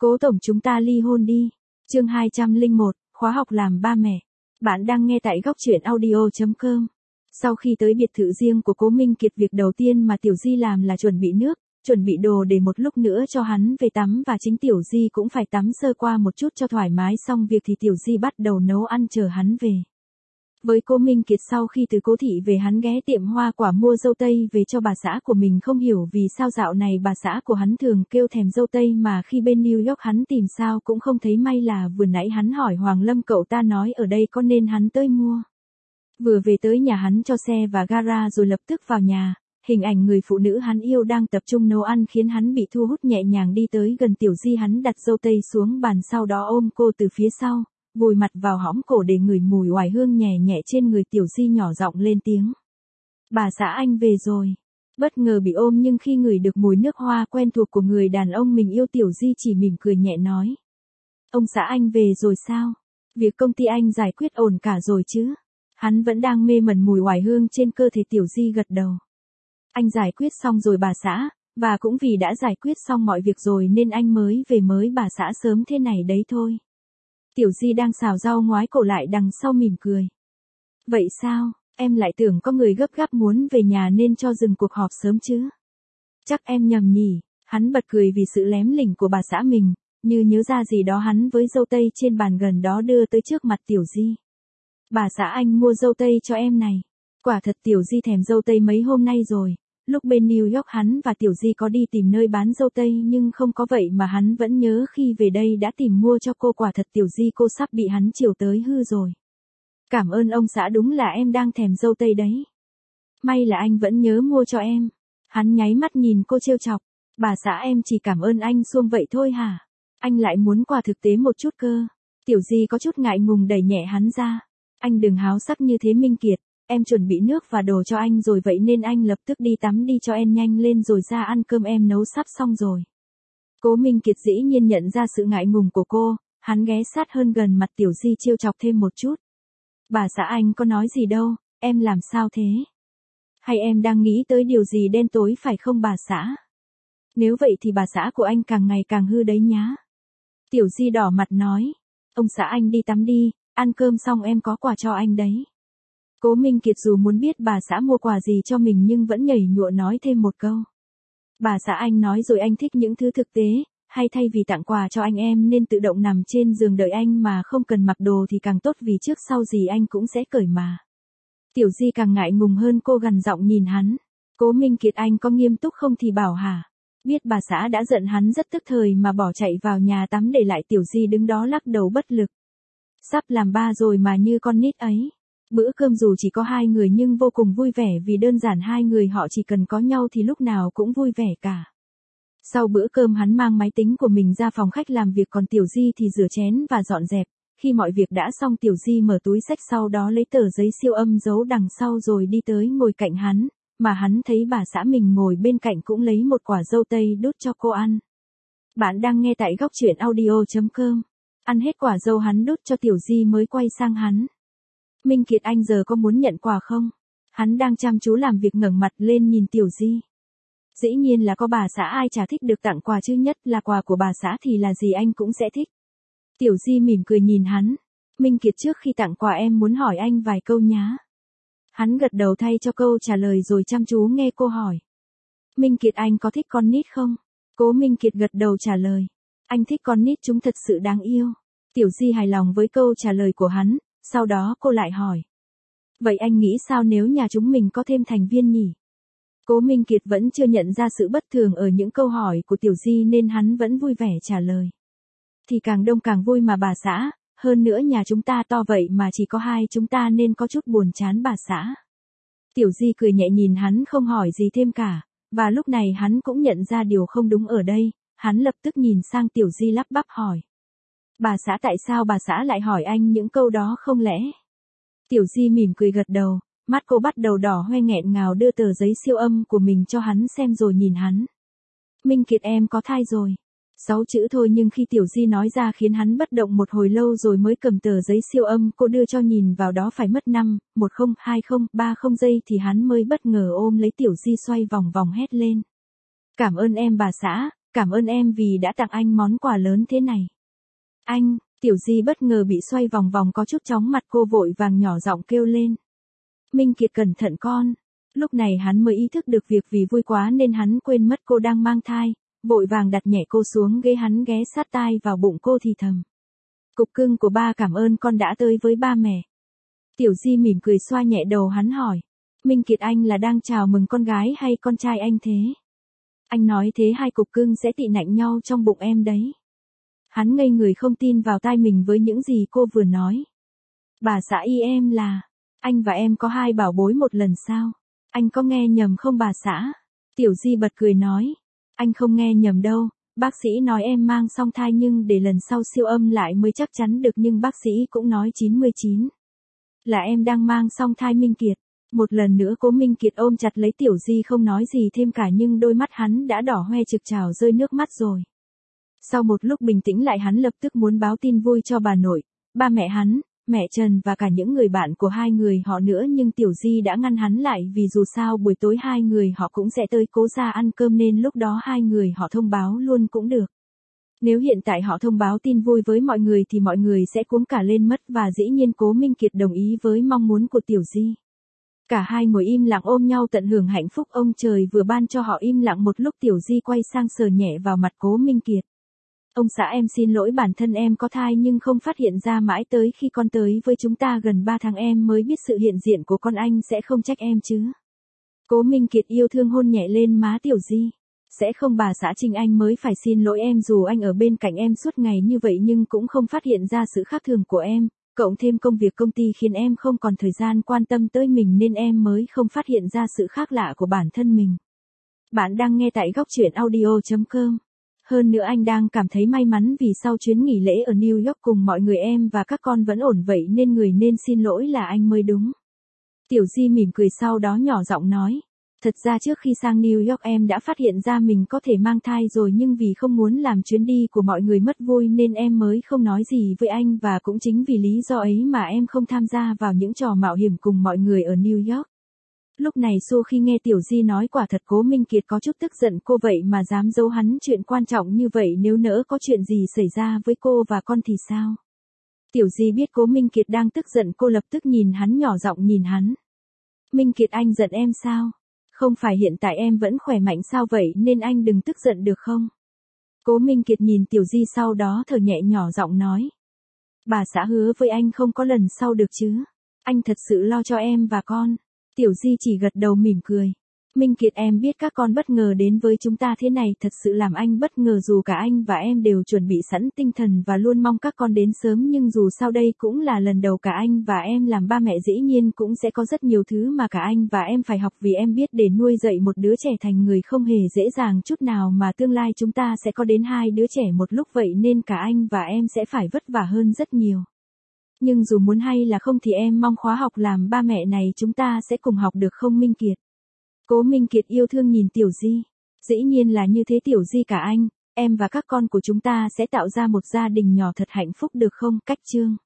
Cố tổng chúng ta ly hôn đi. Chương 201, khóa học làm ba mẹ. Bạn đang nghe tại góc truyện audio.com. Sau khi tới biệt thự riêng của Cố Minh Kiệt, việc đầu tiên mà Tiểu Di làm là chuẩn bị nước, chuẩn bị đồ để một lúc nữa cho hắn về tắm, và chính Tiểu Di cũng phải tắm sơ qua một chút cho thoải mái. Xong việc thì Tiểu Di bắt đầu nấu ăn chờ hắn về. Với Cố Minh Kiệt, sau khi từ Cố thị về, hắn ghé tiệm hoa quả mua dâu tây về cho bà xã của mình. Không hiểu vì sao dạo này bà xã của hắn thường kêu thèm dâu tây, mà khi bên New York hắn tìm sao cũng không thấy. May là vừa nãy hắn hỏi Hoàng Lâm cậu ta nói ở đây có nên hắn tới mua. Vừa về tới nhà, hắn cho xe và gara rồi lập tức vào nhà. Hình ảnh người phụ nữ hắn yêu đang tập trung nấu ăn khiến hắn bị thu hút. Nhẹ nhàng đi tới gần Tiểu Di, hắn đặt dâu tây xuống bàn, sau đó ôm cô từ phía sau, vùi mặt vào hõm cổ để ngửi mùi oải hương nhẹ nhẹ trên người. Tiểu Di nhỏ giọng lên tiếng: "Bà xã anh về rồi." Bất ngờ bị ôm, nhưng khi ngửi được mùi nước hoa quen thuộc của người đàn ông mình yêu, Tiểu Di chỉ mỉm cười nhẹ nói: "Ông xã anh về rồi sao? Việc công ty anh giải quyết ổn cả rồi chứ?" Hắn vẫn đang mê mẩn mùi oải hương trên cơ thể Tiểu Di gật đầu: "Anh giải quyết xong rồi bà xã, và cũng vì đã giải quyết xong mọi việc rồi nên anh mới về, mới bà xã sớm thế này đấy thôi." Tiểu Di đang xào rau ngoái cổ lại đằng sau mỉm cười: "Vậy sao, em lại tưởng có người gấp gáp muốn về nhà nên cho dừng cuộc họp sớm chứ?" "Chắc em nhầm nhỉ." Hắn bật cười vì sự lém lỉnh của bà xã mình, như nhớ ra gì đó, hắn với dâu tây trên bàn gần đó đưa tới trước mặt Tiểu Di: "Bà xã anh mua dâu tây cho em này." Quả thật Tiểu Di thèm dâu tây mấy hôm nay rồi. Lúc bên New York, hắn và Tiểu Di có đi tìm nơi bán dâu tây nhưng không có, vậy mà hắn vẫn nhớ khi về đây đã tìm mua cho cô. Quả thật Tiểu Di cô sắp bị hắn chiều tới hư rồi. "Cảm ơn ông xã, đúng là em đang thèm dâu tây đấy. May là anh vẫn nhớ mua cho em." Hắn nháy mắt nhìn cô trêu chọc: "Bà xã em chỉ cảm ơn anh suông vậy thôi hả? Anh lại muốn quà thực tế một chút cơ." Tiểu Di có chút ngại ngùng đẩy nhẹ hắn ra: "Anh đừng háo sắc như thế Minh Kiệt, em chuẩn bị nước và đồ cho anh rồi, vậy nên anh lập tức đi tắm đi cho em nhanh lên rồi ra ăn cơm, em nấu sắp xong rồi." Cố Minh Kiệt dĩ nhiên nhận ra sự ngại ngùng của cô, hắn ghé sát hơn gần mặt Tiểu Di trêu chọc thêm một chút: "Bà xã anh có nói gì đâu, em làm sao thế? Hay em đang nghĩ tới điều gì đen tối phải không bà xã? Nếu vậy thì bà xã của anh càng ngày càng hư đấy nhá." Tiểu Di đỏ mặt nói: "Ông xã anh đi tắm đi, ăn cơm xong em có quà cho anh đấy." Cố Minh Kiệt dù muốn biết bà xã mua quà gì cho mình nhưng vẫn nhảy nhụa nói thêm một câu: "Bà xã anh nói rồi, anh thích những thứ thực tế, hay thay vì tặng quà cho anh em nên tự động nằm trên giường đợi anh mà không cần mặc đồ thì càng tốt, vì trước sau gì anh cũng sẽ cởi mà." Tiểu Di càng ngại ngùng hơn, cô gằn giọng nhìn hắn: "Cố Minh Kiệt, anh có nghiêm túc không thì bảo hả?" Biết bà xã đã giận, hắn rất tức thời mà bỏ chạy vào nhà tắm, để lại Tiểu Di đứng đó lắc đầu bất lực. Sắp làm ba rồi mà như con nít ấy. Bữa cơm dù chỉ có hai người nhưng vô cùng vui vẻ, vì đơn giản hai người họ chỉ cần có nhau thì lúc nào cũng vui vẻ cả. Sau bữa cơm, hắn mang máy tính của mình ra phòng khách làm việc, còn Tiểu Di thì rửa chén và dọn dẹp. Khi mọi việc đã xong, Tiểu Di mở túi xách, sau đó lấy tờ giấy siêu âm giấu đằng sau rồi đi tới ngồi cạnh hắn, mà hắn thấy bà xã mình ngồi bên cạnh cũng lấy một quả dâu tây đút cho cô ăn. Bạn đang nghe tại góc truyện audio.com. Ăn hết quả dâu hắn đút cho Tiểu Di mới quay sang hắn: "Minh Kiệt, anh giờ có muốn nhận quà không?" Hắn đang chăm chú làm việc ngẩng mặt lên nhìn Tiểu Di: "Dĩ nhiên là có bà xã, ai chả thích được tặng quà chứ, nhất là quà của bà xã thì là gì anh cũng sẽ thích." Tiểu Di mỉm cười nhìn hắn: "Minh Kiệt, trước khi tặng quà em muốn hỏi anh vài câu nhá." Hắn gật đầu thay cho câu trả lời rồi chăm chú nghe cô hỏi: "Minh Kiệt, anh có thích con nít không?" Cố Minh Kiệt gật đầu trả lời: "Anh thích con nít, chúng thật sự đáng yêu." Tiểu Di hài lòng với câu trả lời của hắn, sau đó cô lại hỏi: "Vậy anh nghĩ sao nếu nhà chúng mình có thêm thành viên nhỉ?" Cố Minh Kiệt vẫn chưa nhận ra sự bất thường ở những câu hỏi của Tiểu Di nên hắn vẫn vui vẻ trả lời: "Thì càng đông càng vui mà bà xã, hơn nữa nhà chúng ta to vậy mà chỉ có hai chúng ta nên có chút buồn chán bà xã." Tiểu Di cười nhẹ nhìn hắn không hỏi gì thêm cả, và lúc này hắn cũng nhận ra điều không đúng ở đây, hắn lập tức nhìn sang Tiểu Di lắp bắp hỏi: "Bà xã, tại sao bà xã lại hỏi anh những câu đó không lẽ?" Tiểu Di mỉm cười gật đầu, mắt cô bắt đầu đỏ hoe nghẹn ngào, đưa tờ giấy siêu âm của mình cho hắn xem rồi nhìn hắn: "Minh Kiệt, em có thai rồi." 6 chữ thôi nhưng khi Tiểu Di nói ra khiến hắn bất động một hồi lâu rồi mới cầm tờ giấy siêu âm cô đưa cho nhìn vào đó phải mất 5, 10, 20, 30 giây thì hắn mới bất ngờ ôm lấy Tiểu Di xoay vòng vòng hét lên: "Cảm ơn em bà xã, cảm ơn em vì đã tặng anh món quà lớn thế này. Anh, Tiểu Di bất ngờ bị xoay vòng vòng có chút chóng mặt, cô vội vàng nhỏ giọng kêu lên. Minh Kiệt cẩn thận con. Lúc này hắn mới ý thức được việc vì vui quá nên hắn quên mất cô đang mang thai, vội vàng đặt nhẹ cô xuống ghế, hắn ghé sát tai vào bụng cô thì thầm. Cục cưng của ba cảm ơn con đã tới với ba mẹ. Tiểu Di mỉm cười xoa nhẹ đầu hắn hỏi. Minh Kiệt, anh là đang chào mừng con gái hay con trai anh thế? Anh nói thế hai cục cưng sẽ tị nạnh nhau trong bụng em đấy. Hắn ngây người không tin vào tai mình với những gì cô vừa nói. Bà xã y em là, anh và em có hai bảo bối một lần sao? Anh có nghe nhầm không bà xã? Tiểu Di bật cười nói. Anh không nghe nhầm đâu, bác sĩ nói em mang song thai nhưng để lần sau siêu âm lại mới chắc chắn được, nhưng bác sĩ cũng nói 99 là em đang mang song thai Minh Kiệt. Một lần nữa Cố Minh Kiệt ôm chặt lấy Tiểu Di không nói gì thêm cả, nhưng đôi mắt hắn đã đỏ hoe trực trào rơi nước mắt rồi. Sau một lúc bình tĩnh lại, hắn lập tức muốn báo tin vui cho bà nội, ba mẹ hắn, mẹ Trần và cả những người bạn của hai người họ nữa, nhưng Tiểu Di đã ngăn hắn lại vì dù sao buổi tối hai người họ cũng sẽ tới Cố gia ăn cơm nên lúc đó hai người họ thông báo luôn cũng được. Nếu hiện tại họ thông báo tin vui với mọi người thì mọi người sẽ cuống cả lên mất, và dĩ nhiên Cố Minh Kiệt đồng ý với mong muốn của Tiểu Di. Cả hai ngồi im lặng ôm nhau tận hưởng hạnh phúc ông trời vừa ban cho họ. Im lặng một lúc, Tiểu Di quay sang sờ nhẹ vào mặt Cố Minh Kiệt. Ông xã, em xin lỗi, bản thân em có thai nhưng không phát hiện ra, mãi tới khi con tới với chúng ta gần 3 tháng em mới biết sự hiện diện của con, anh sẽ không trách em chứ? Cố Minh Kiệt yêu thương hôn nhẹ lên má Tiểu Di. Sẽ không bà xã, Trinh anh mới phải xin lỗi em, dù anh ở bên cạnh em suốt ngày như vậy nhưng cũng không phát hiện ra sự khác thường của em. Cộng thêm công việc công ty khiến em không còn thời gian quan tâm tới mình nên em mới không phát hiện ra sự khác lạ của bản thân mình. Bạn đang nghe tại góc truyện audio.com. Hơn nữa anh đang cảm thấy may mắn vì sau chuyến nghỉ lễ ở New York cùng mọi người em và các con vẫn ổn, vậy nên người nên xin lỗi là anh mới đúng. Tiểu Di mỉm cười sau đó nhỏ giọng nói. Thật ra trước khi sang New York em đã phát hiện ra mình có thể mang thai rồi, nhưng vì không muốn làm chuyến đi của mọi người mất vui nên em mới không nói gì với anh, và cũng chính vì lý do ấy mà em không tham gia vào những trò mạo hiểm cùng mọi người ở New York. Lúc này Su khi nghe Tiểu Di nói quả thật Cố Minh Kiệt có chút tức giận, cô vậy mà dám giấu hắn chuyện quan trọng như vậy, nếu nỡ có chuyện gì xảy ra với cô và con thì sao? Tiểu Di biết Cố Minh Kiệt đang tức giận, cô lập tức nhìn hắn, nhỏ giọng nhìn hắn. Minh Kiệt, anh giận em sao? Không phải hiện tại em vẫn khỏe mạnh sao, vậy nên anh đừng tức giận được không? Cố Minh Kiệt nhìn Tiểu Di sau đó thở nhẹ nhỏ giọng nói. Bà xã hứa với anh không có lần sau được chứ? Anh thật sự lo cho em và con. Tiểu Di chỉ gật đầu mỉm cười. Minh Kiệt, em biết các con bất ngờ đến với chúng ta thế này thật sự làm anh bất ngờ, dù cả anh và em đều chuẩn bị sẵn tinh thần và luôn mong các con đến sớm, nhưng dù sao đây cũng là lần đầu cả anh và em làm ba mẹ, dĩ nhiên cũng sẽ có rất nhiều thứ mà cả anh và em phải học, vì em biết để nuôi dạy một đứa trẻ thành người không hề dễ dàng chút nào, mà tương lai chúng ta sẽ có đến 2 đứa trẻ một lúc, vậy nên cả anh và em sẽ phải vất vả hơn rất nhiều. Nhưng dù muốn hay là không thì em mong khóa học làm ba mẹ này chúng ta sẽ cùng học được không Minh Kiệt? Cố Minh Kiệt yêu thương nhìn Tiểu Di. Dĩ nhiên là như thế Tiểu Di, cả anh, em và các con của chúng ta sẽ tạo ra một gia đình nhỏ thật hạnh phúc được không? Cách chương